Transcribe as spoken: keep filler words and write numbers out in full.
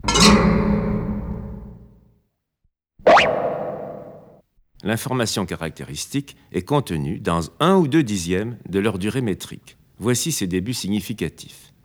L'information caractéristique est contenue dans un ou deux dixièmes de leur durée métrique. Voici ses débuts significatifs.